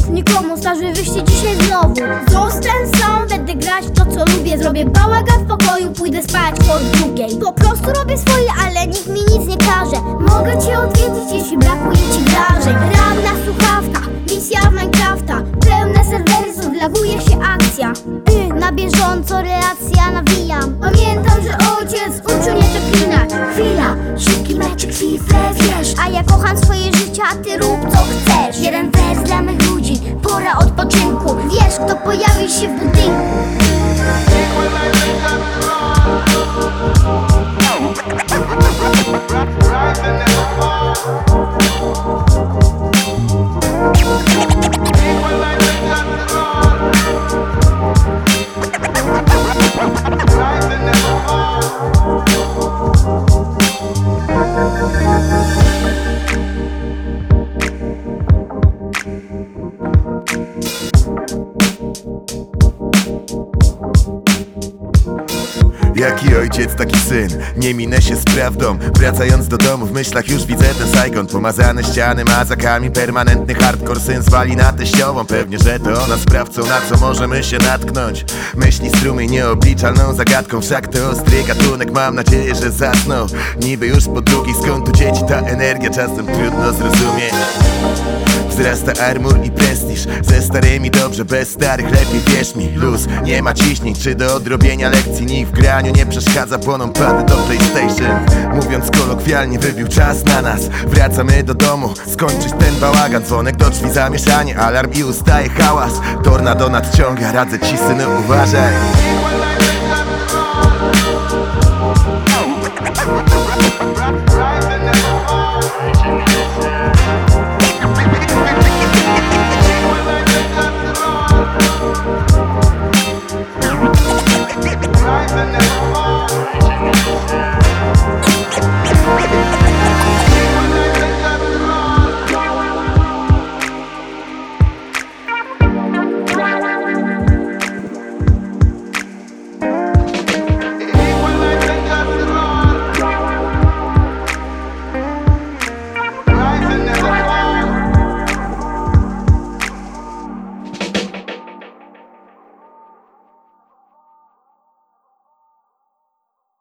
mów nikomu, starzy wyjście dzisiaj znowu. Zostań sam, będę grać to co lubię. Zrobię bałagan w pokoju, pójdę spać po drugiej. Po prostu robię swoje, ale nikt mi nic nie każe. Mogę cię odwiedzić, jeśli brakuje ci wrażeń. Ram na słuchawkach, misja w Minecrafta. Pełne serwery, laguje się akcja. Na bieżąco reakcja nawijam. Pamiętam, że ojciec uczył nie przeklinać. Chwila, szybki meczek, FIFA, wiesz. A ja kocham swoje życie, a ty rób co chcesz. Jeden wers dla mych ludzi, pora odpoczynku. Wiesz, kto pojawi się w budynku. Jaki ojciec, taki syn, nie minę się z prawdą. Wracając do domu, w myślach już widzę ten Saigon. Pomazane ściany mazakami, permanentny hardcore. Syn zwali na teściową, pewnie, że to ona sprawcą, na co możemy się natknąć. Myśli strumień nieobliczalną zagadką, wszak to ostry gatunek, mam nadzieję, że zasnął. Niby już po drugiej, skąd tu dzieci ta energia, czasem trudno zrozumieć. Wzrasta armor i prestiż, ze starymi dobrze, bez starych lepiej, wierz mi. Luz, nie ma ciśnień, czy do odrobienia lekcji. Nikt w graniu nie przeszkadza, płoną pady do PlayStation. Mówiąc kolokwialnie, wybił czas na nas. Wracamy do domu, skończyć ten bałagan. Dzwonek do drzwi, zamieszanie, alarm i ustaje hałas. Tornado nadciąga, radzę ci synu, uważaj.